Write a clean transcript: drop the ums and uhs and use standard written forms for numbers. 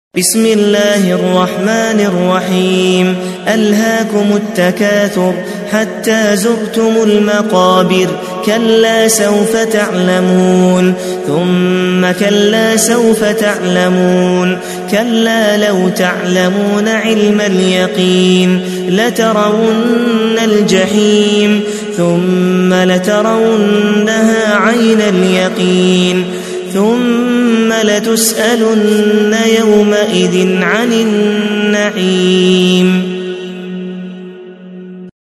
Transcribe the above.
بسم الله الرحمن الرحيم ألهاكم التكاثر حتى زرتم المقابر كلا سوف تعلمون ثم كلا سوف تعلمون كلا لو تعلمون علم اليقين لترون الجحيم ثم لترونها عين اليقين ثم لتسألن يومئذ عن النعيم.